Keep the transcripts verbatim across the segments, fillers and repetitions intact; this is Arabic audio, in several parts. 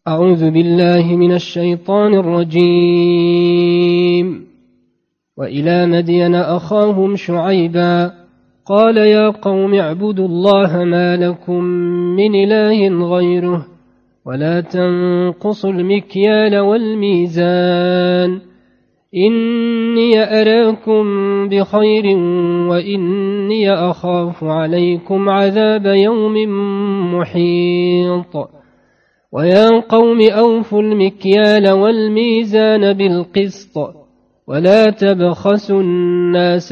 أعوذ بالله من الشيطان الرجيم. وإلى مدين أخاهم شعيبا قال يا قوم اعبدوا الله ما لكم من إله غيره ولا تنقصوا المكيال والميزان إني أراكم بخير وإني أخاف عليكم عذاب يوم محيط. ويا قوم أوفوا المكيال والميزان بالقسط ولا تبخسوا الناس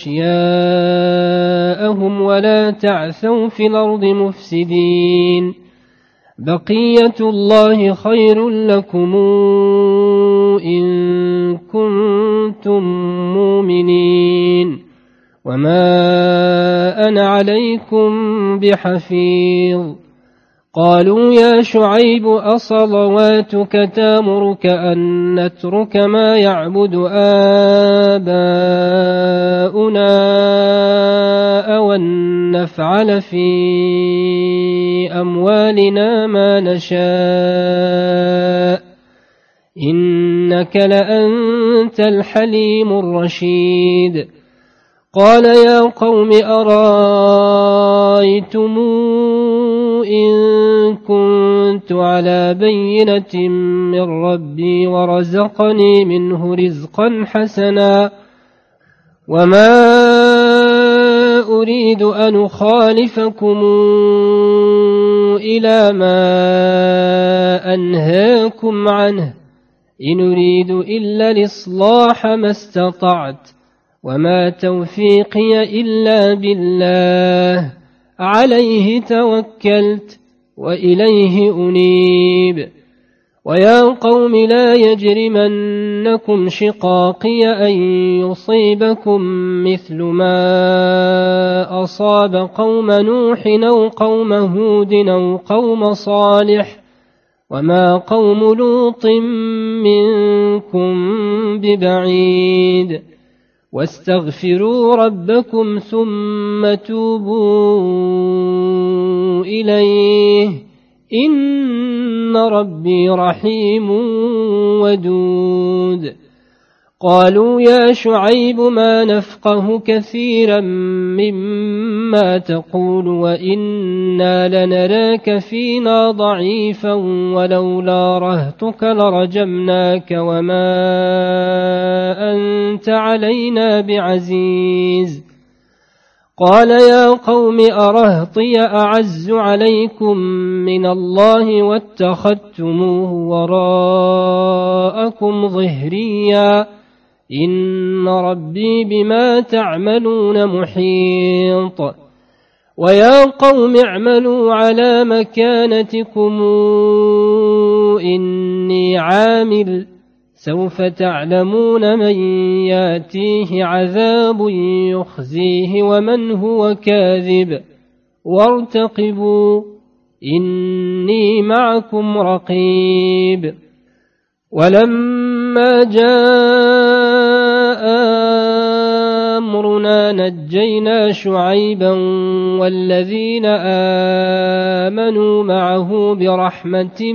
أشياءهم ولا تعثوا في الأرض مفسدين. بقية الله خير لكم إن كنتم مؤمنين وما أنا عليكم بحفيظ. قالوا يا شعيب أصلواتك تامرك أن نترك ما يعبد آباؤنا أو أن نفعل في أموالنا ما نشاء إنك لأنت الحليم الرشيد. قال يا قوم أرأيتم إن كنت على بينة من ربي ورزقني منه رزقا حسنا وما أريد أن أخالفكم إلى ما أنهاكم عنه إن أريد إلا الإصلاح ما استطعت وما توفيقي إلا بالله عليه توكلت وإليه أنيب. ويا قوم لا يجرمنكم شقاقي أن يصيبكم مثل ما أصاب قوم نوح أو قوم هود أو قوم صالح وما قوم لوط منكم ببعيد. واستغفروا ربكم ثم توبوا إليه إن ربي رحيم ودود. قالوا يا شعيب ما نفقه كثيرا مما تقول وإنا لنراك فينا ضعيفا ولولا رهتك لرجمناك وما أنت علينا بعزيز. قال يا قوم أرهطي أعز عليكم من الله واتخذتموه وراءكم ظهريا إن ربي بما تعملون محيط. ويا قوم اعملوا على مكانتكم إني عامل سوف تعلمون من ياتيه عذاب يخزيه ومن هو كاذب وارتقبوا إني معكم رقيب. ولما جاء أمرنا نجينا شعيبا والذين آمنوا معه برحمة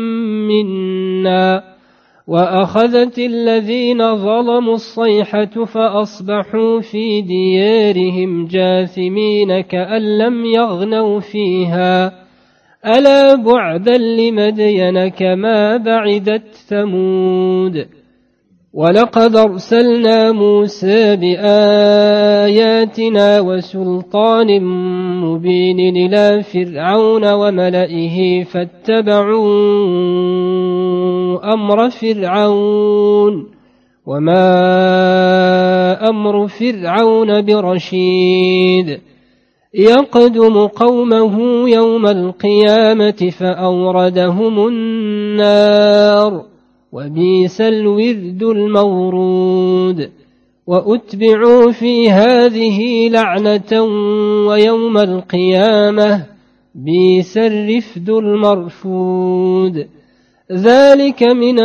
منا وأخذت الذين ظلموا الصيحة فأصبحوا في ديارهم جاثمين كأن لم يغنوا فيها ألا بعدا لمدين كما بعدت ثمود. ولقد أرسلنا موسى بآياتنا وسلطان مبين إلى فرعون وملئه فاتبعوا أمر فرعون وما أمر فرعون برشيد. يقدم قومه يوم القيامة فأوردهم النار وبئس الورد المورود. وأتبعوا في هذه لعنة ويوم القيامة بئس الرفد المرفود. ذلك من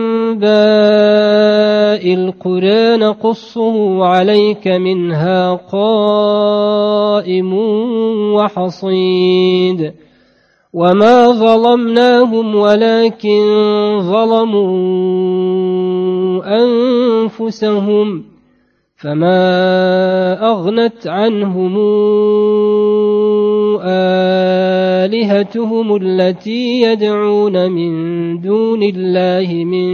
أنباء القرى نقصه عليك منها قائم وحصيد وما ظلمناهم ولكن ظلموا أنفسهم فما أغنت عنهم آلهتهم التي يدعون من دون الله من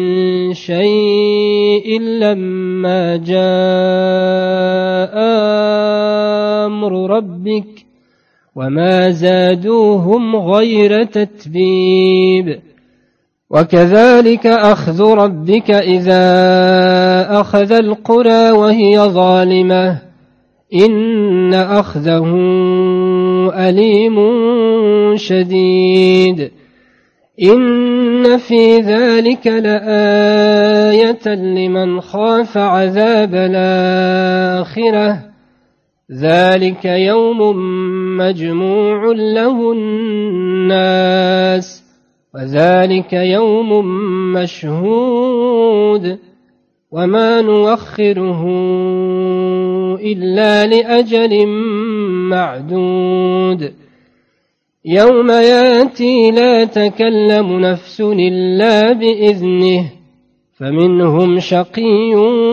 شيء لما جاء أمر ربك وما زادوهم غير تتبيب وكذلك أخذ ربك إذا أخذ القرى وهي ظالمة إن أخذه أليم شديد إن في ذلك لآية لمن خاف عذاب الآخرة ذلك يوم مجموع له الناس وذلك يوم مشهود وما نوخره إلا لأجل معدود يوم ياتي لا تكلم نفس إلا بإذنه فمنهم شقي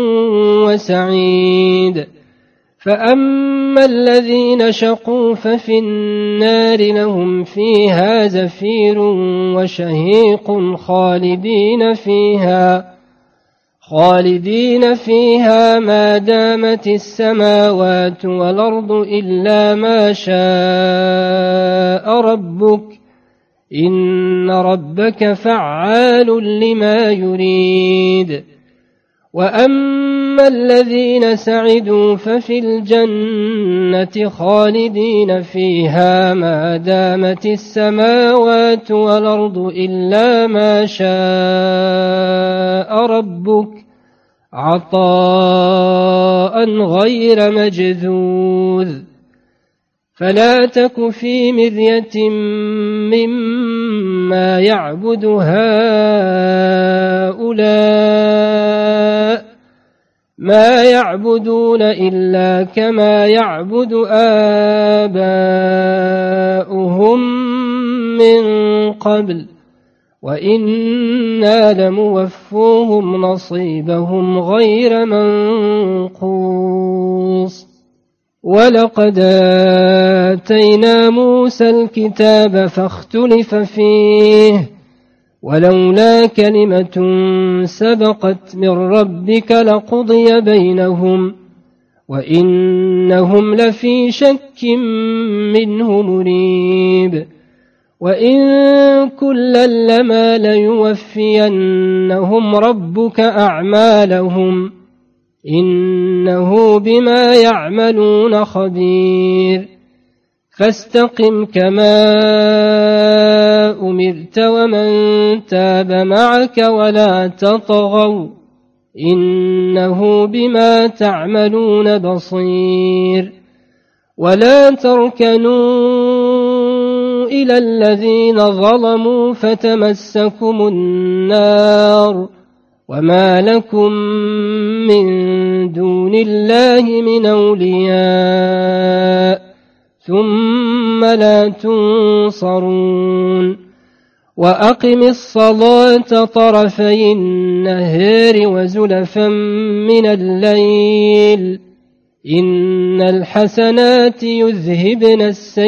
وسعيد فأما الذين شقوا ففي النار لهم فيها زفير وشهيق خالدين فيها خالدين فيها ما دامت السماوات والأرض إلا ما شاء ربك إن ربك فعال لما يريد وأما الذين سعدوا ففي الجنة خالدين فيها ما دامت السماوات والأرض إلا ما شاء ربك عطاء غير مجذوذ فلا تك في مرية مما يعبد هؤلاء ما يعبدون إلا كما يعبد آباؤهم من قبل وإنا لموفوهم نصيبهم غير منقوص ولقد آتينا موسى الكتاب فاختلف فيه ولولا كلمة سبقت من ربك لقضي بينهم وإنهم لفي شك منه مريب وإن كلا لما ليوفينهم ربك أعمالهم إنه بما يعملون خبير فاستقم كما أمرت ومن تاب معك ولا تطغوا إنه بما تعملون بصير ولا تركنوا إلى الذين ظلموا فتمسكم النار وما لكم من دون الله من أولياء ثم لا تنصرون وأقم الصلاة طرفي النهار وزلفا من الليل إن الحسنات يذهبن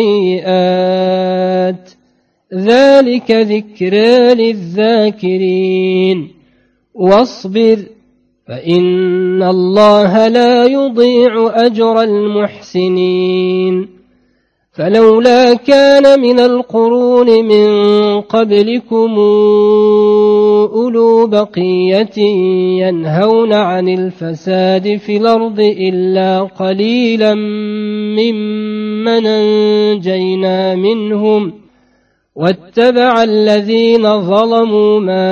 السيئات ذلك ذكرى للذاكرين واصبر فإن الله لا يضيع أجر المحسنين فلولا كان من القرون من قبلكم أولو بقية ينهون عن الفساد في الأرض إلا قليلا ممن أنجينا منهم واتبع الذين ظلموا ما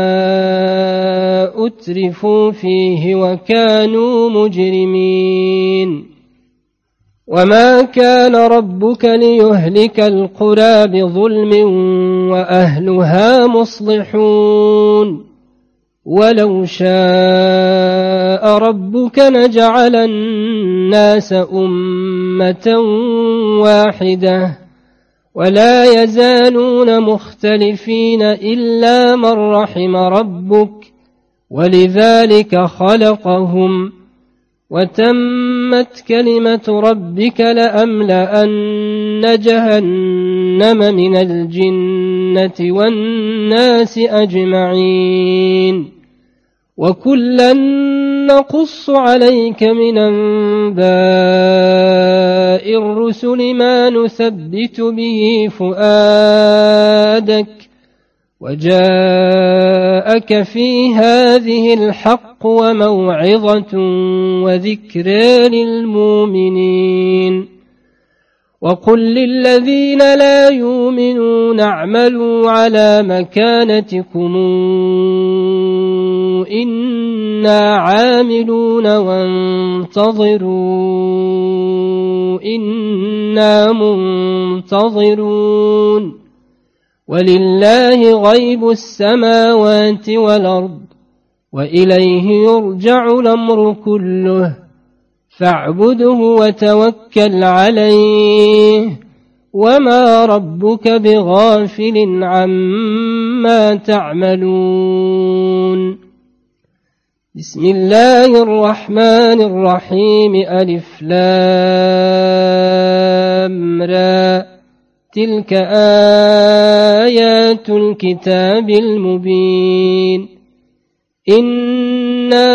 أترفوا فيه وكانوا مجرمين وما كان ربك ليهلك القرى بظلم وأهلها مصلحون ولو شاء ربك لجعل الناس أمة واحدة ولا يزالون مختلفين إلا من رحم ربك ولذلك خلقهم وتمت كلمة ربك لأملأن جهنم من الجنة والناس أجمعين وكلا نقص عليك من أنباء الرسل ما نثبت به فؤادك وجاءك في هذه الحق وموعظة وذكرى للمؤمنين وقل للذين لا يؤمنون اعملوا على مكانتكم إنا عاملون وانتظروا إنا منتظرون ولله غيب السماوات والأرض وإليه يرجع الأمر كله فاعبده وتوكل عليه وما ربك بغافل عما تعملون بسم الله الرحمن الرحيم ألف لام را تلك آيات الكتاب المبين إنا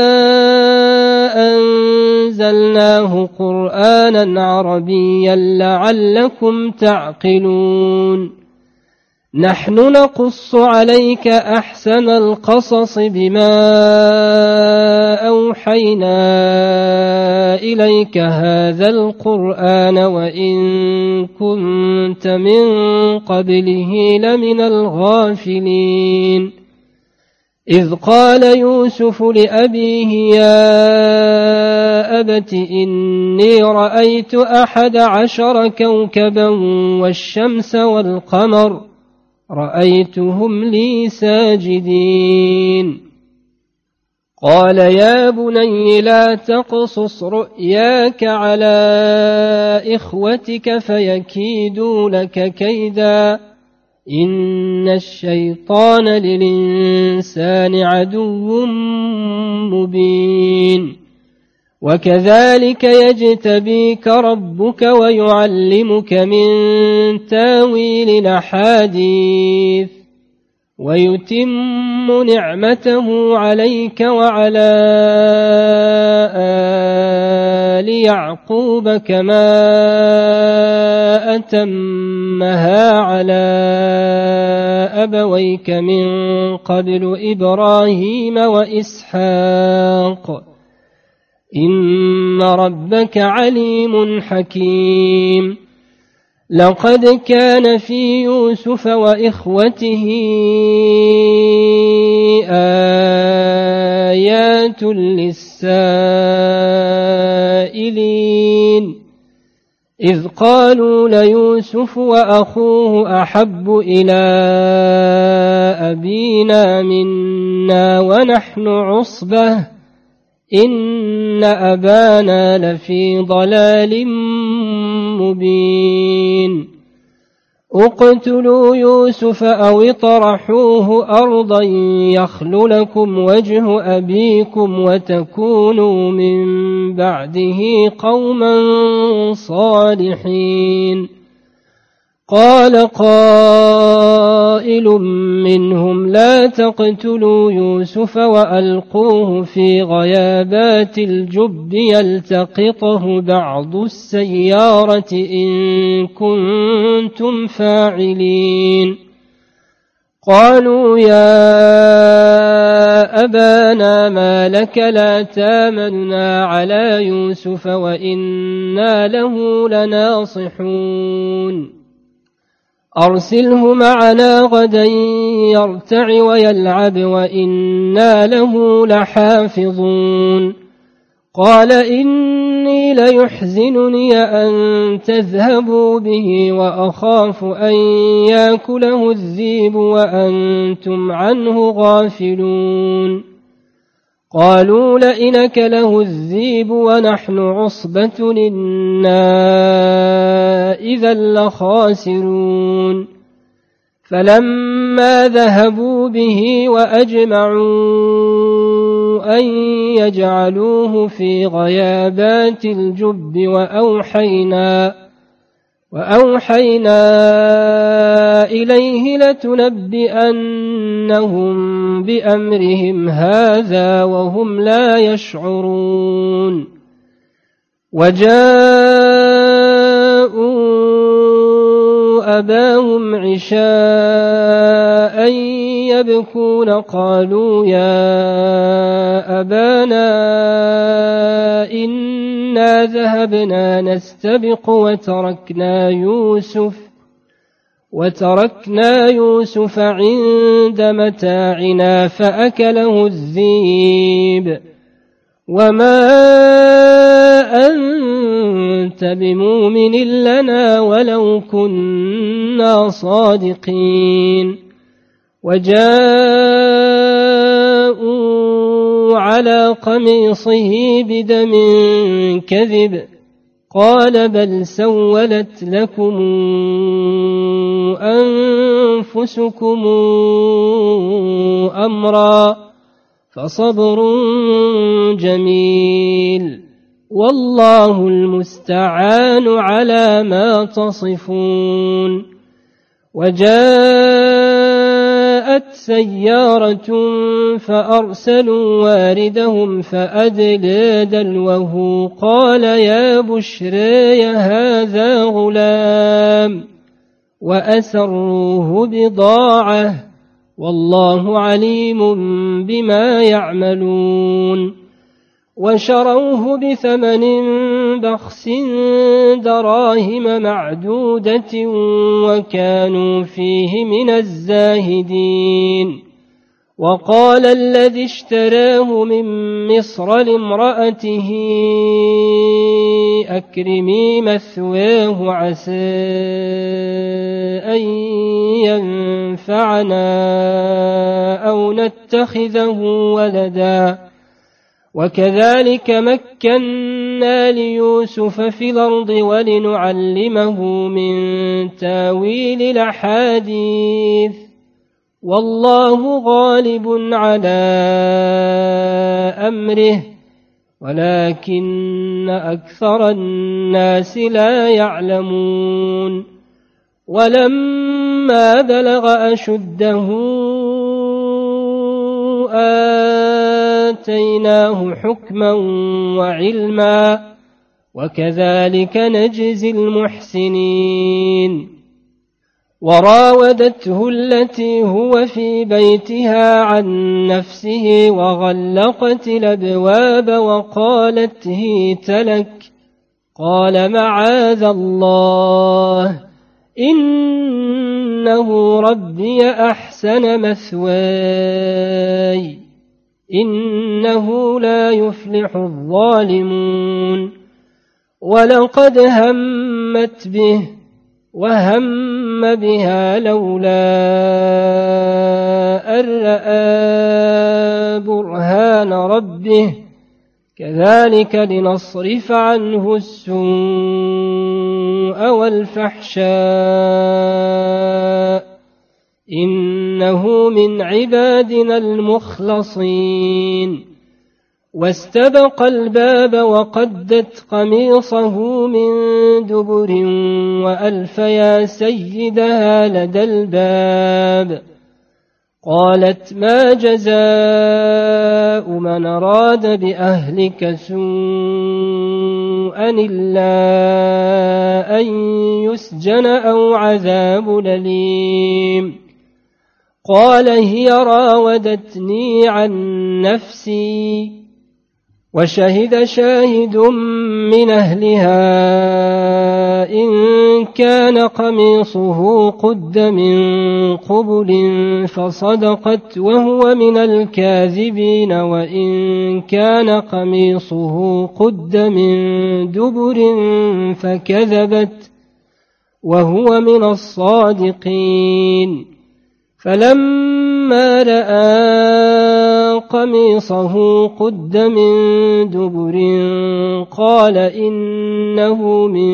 أنزلناه قرآنا عربيا لعلكم تعقلون نحن نقص عليك أحسن القصص بما أوحينا إليك هذا القرآن وإن كنت من قبله لمن الغافلين إذ قال يوسف لأبيه يا أبت إني رأيت أحد عشر كوكبا والشمس والقمر رأيتهم لي ساجدين قال يا بني لا تقصص رؤياك على إخوتك فيكيدوا لك كيدا إن الشيطان للإنسان عدو مبين وكذلك يجتبيك ربك ويعلمك من تاويل الأحاديث ويتم نعمته عليك وعلى آل يعقوب كما أتمها على أبويك من قبل إبراهيم وإسحاق إن ربك عليم حكيم لقد كان في يوسف وإخوته آيات للسائلين إذ قالوا ليوسف وأخوه أحب إلى أبينا منا ونحن عصبة إن أبانا لفي ضلال مبين اقتلوا يوسف أو اطرحوه أرضا يخل لكم وجه أبيكم وتكونوا من بعده قوما صالحين قال قائل منهم لا تقتلوا يوسف وألقوه في غيابات الجب يلتقطه بعض السيارة إن كنتم فاعلين قالوا يا أبانا ما لك لا تامنا على يوسف وإنا له لناصحون أرسله معنا غدا يرتع ويلعب وإنا له لحافظون قال إني ليحزنني أن تذهبوا به وأخاف أن يأكله الذئب وأنتم عنه غافلون قالوا لئن أكله الذئب ونحن عصبة إنا إذا لخاسرون فلما ذهبوا به وأجمعوا أن يجعلوه في غيابات الجب وأوحينا وأوحينا إليه لتنبئنهم بأمرهم هذا وهم لا يشعرون وجاءوا أباهم عشاء يبكون قالوا يا أبانا إنا ذهبنا نستبق وتركنا يوسف وتركنا يوسف عند متاعنا فأكله الذئب وما أنت بمؤمن لنا ولو كنا صادقين وجاءوا على قميصه بدم كذب قال بل سولت لكم أنفسكم أمرا فصبر جميل والله المستعان على ما تصفون وجاءت سيارة فأرسلوا واردهم فأدلى دلوه قال يا بشرى هذا غلام وأسروه بضاعة والله عليم بما يعملون وشروه بثمن بخس دراهم معدودة وكانوا فيه من الزاهدين وقال الذي اشتراه من مصر لامرأته أكرمي مثواه عسى أن ينفعنا أو نتخذه ولدا وكذلك مكنا ليوسف في الأرض ولنعلمه من تاويل الأحاديث والله غالب على أمره ولكن أكثر الناس لا يعلمون ولما بلغ أشده آتيناه حكما وعلما وكذلك نجزي المحسنين وراودته التي هو في بيتها عن نفسه وغلقت الأبواب وقالت هيت لك قال معاذ الله إنه ربي أحسن مثواي إنه لا يفلح الظالمون ولقد همت به وهم بها لولا أن رأى برهان ربه كذلك لنصرف عنه السوء والفحشاء إنه من عبادنا المخلصين واستبق الباب وقدت قميصه من دبر وألف يا سيدها لدى الباب قالت ما جزاء من أراد بأهلك سوءا إلا أن يسجن أو عذاب أليم قال هي راودتني عن نفسي وشهد شاهد من أهلها إن كان قميصه قد من قبل فصدقت وهو من الكاذبين وإن كان قميصه قد من دبر فكذبت وهو من الصادقين فلما رأى قميصه قد من دبر قال إنه من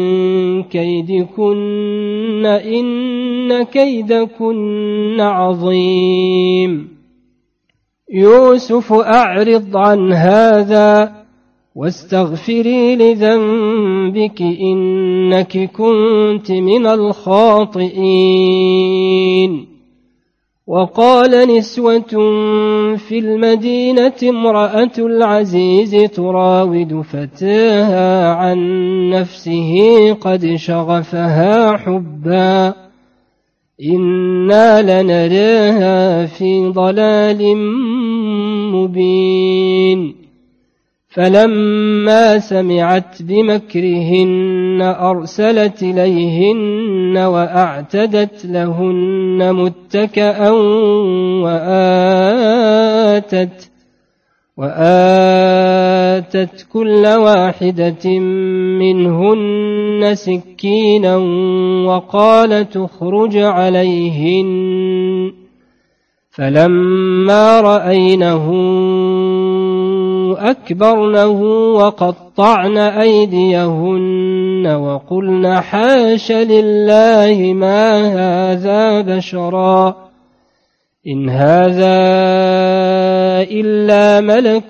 كيدكن إن كيدكن عظيم يوسف أعرض عن هذا واستغفري لذنبك إنك كنت من الخاطئين. وقال نسوة في المدينة امرأة العزيز تراود فتاها عن نفسه قد شغفها حبا إنا لنراها في ضلال مبين. فلما سمعت بمكرهن أرسلت إليهن وأعتدت لهن متكأ وآتت, وآتت كل واحدة منهن سكينا وقالت اخرج عليهن. فلما رأينه أكبرنه وقطعن أيديهن وقلن حاش لله ما هذا بشرا إن هذا إلا ملك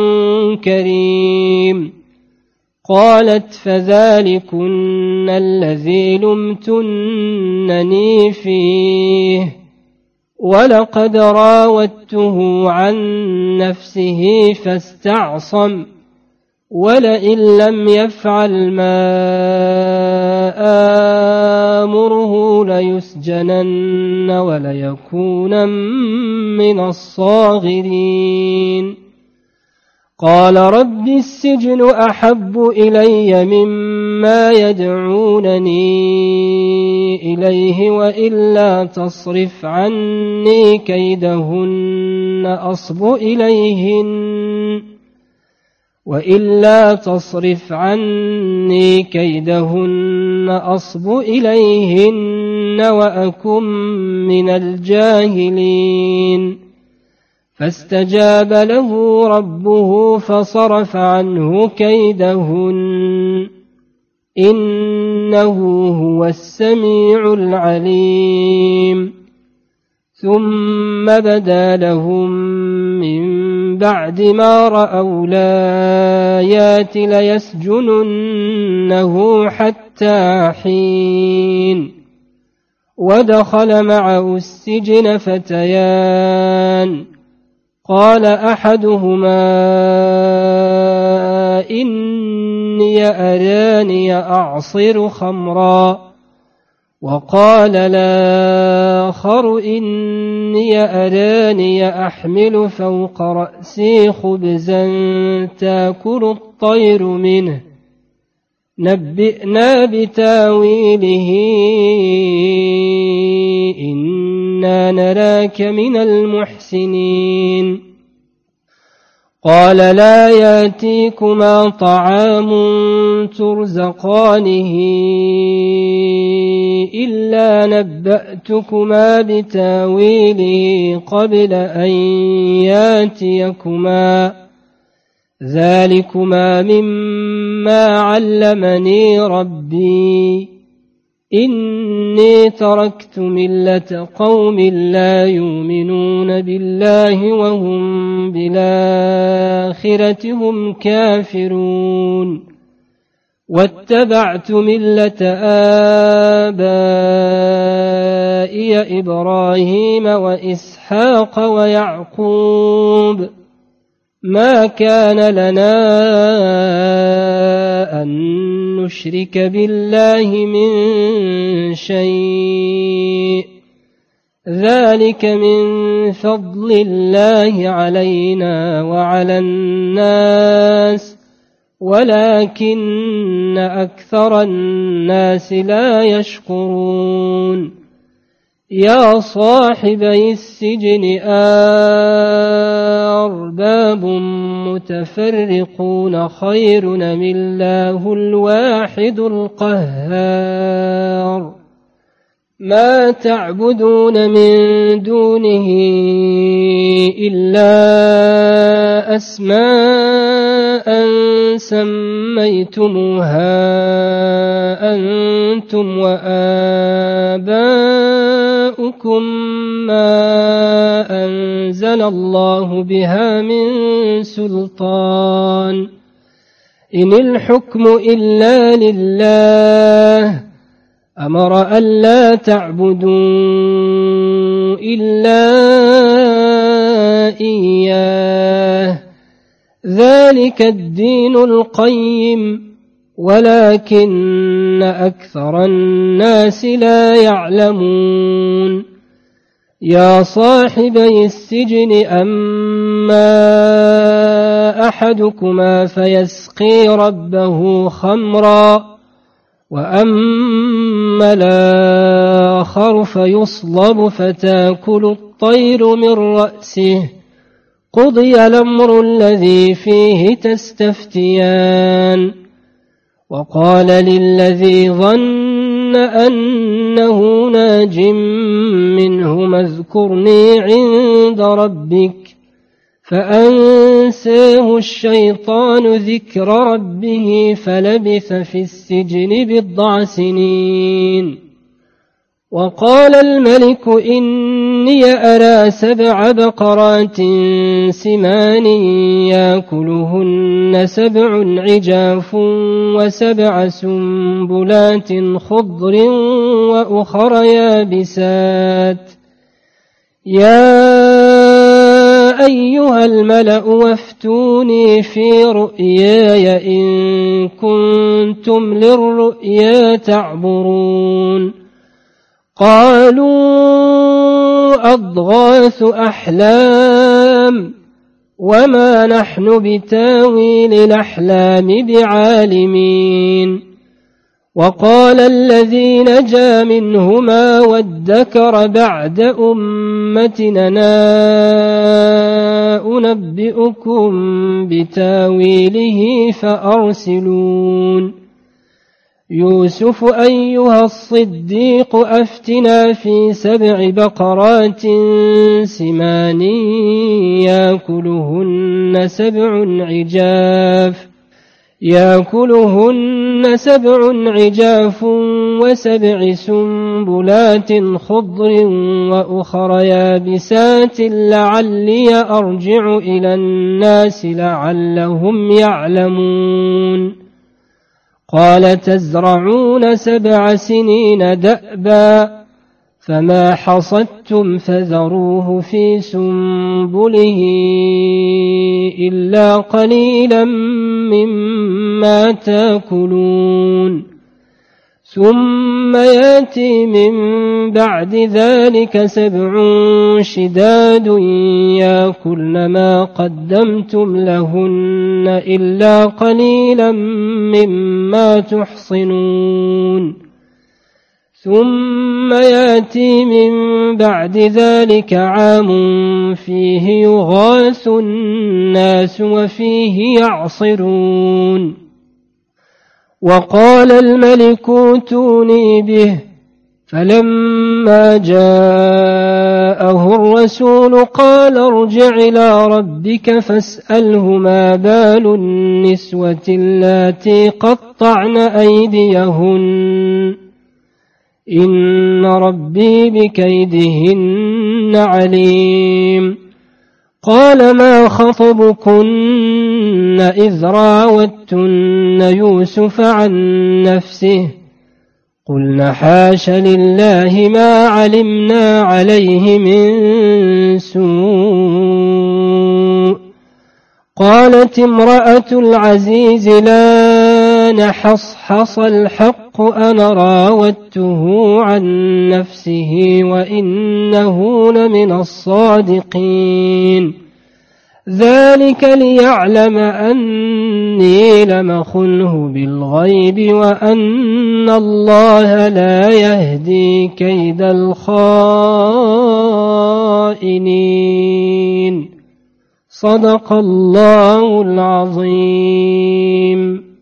كريم. قالت فذلكن الذي لمتنني فيه ولقد راودته عن نفسه فاستعصم ولئن لم يفعل ما آمره ليسجنن وليكونن من الصاغرين. قال رب السجن أحب إلي مما يدعونني إليه وإلا تصرف عني كيدهن أصب إليهن وإلا تصرف عني كيدهن أصب إليهن وأكن من الجاهلين. فاستجاب له ربه فصرف عنه كيدهن إنه هو السميع العليم. ثم بدا لهم من بعد ما رأوا الآيات ليسجننه حتى حين. ودخل معه السجن فتيان قال أحدهما إني أراني أعصر خمرا وقال الآخر إني أراني أحمل فوق رأسي خبزا تأكل الطير منه نبئنا بتاويله إنا نراك من المحسنين. قال لا يأتيكما طعام ترزقانه إلا نبأتكما بتاويله قبل أن يأتيكما ذلكما مما علمني ربي إني تركت ملة قوم لا يؤمنون بالله وهم بالآخرة هم كافرون واتبعت ملة آبائي إبراهيم وإسحاق ويعقوب ما كان لنا أن نشرك بالله من شيء ذلك من فضل الله علينا وعلى الناس ولكن أكثر الناس لا يشكرون. يا صاحبي السجن أرباب متفرقون خير أم الله الواحد القهار ما تعبدون من دونه إلا أسماء سميتموها أنتم وآباؤكم ما أنزل الله بها من سلطان إن الحكم إلا لله أمر ألا تعبدوا إلا إياه ذلك الدين القيم ولكن أكثر الناس لا يعلمون يا صاحبي السجن أما أحدكما فيسقي ربه خمرا وأما الآخر فيصلب فتاكل الطير من رأسه قضي الأمر الذي فيه تستفتيان وقال للذي ظن أنه ناج منهما اذكرني عند ربك فأنساه الشيطان ذكر ربه فلبث في السجن بضع سنين وقال الملك إني أرى سبع بقرات سمان يأكلهن سبع عجاف وسبع سنبلات خضر وأخر يابسات يا أيها الملأ وافتوني في رؤياي إن كنتم للرؤيا تعبرون قالوا أضغاث أحلام وما نحن بتاويل الأحلام بعالمين وقال الذي نجا منهما وادكر بعد أمتنا أنبئكم بتاويله فأرسلون يوسف أيها الصديق أفتنا في سبع بقرات سمان يأكلهن سبع عجاف يأكلهن سبع عجاف وسبع سنبلات خضر وأخر يابسات لعلي أرجع إلى الناس لعلهم يعلمون قال تزرعون سبع سنين دأبا فما حصدتم فذروه في سنبله إلا قليلا مما تأكلون ثم يأتي من بعد ذلك سبع شداد يأكلن ما قدمتم لهن إلا قليلا مما تحصنون ثم يأتي من بعد ذلك عام فيه يغاث الناس وفيه يعصرون وقال الملك ائتوني به فلما جاءه الرسول قال ارجع إلى ربك فاسأله ما بال النسوة اللاتي قطعن أيديهن إن ربي بكيدهن عليم قال ما خطبكن إذ راوتن يوسف عن نفسه قلنا حاش لله ما علمنا عليه من سوء قالت امرأة العزيز لا نحصحص الحق أنا راودته عن نفسه وإنه لمن الصادقين ذلك ليعلم أني لم أخنه بالغيب وأن الله لا يهدي كيد الخائنين صدق الله العظيم.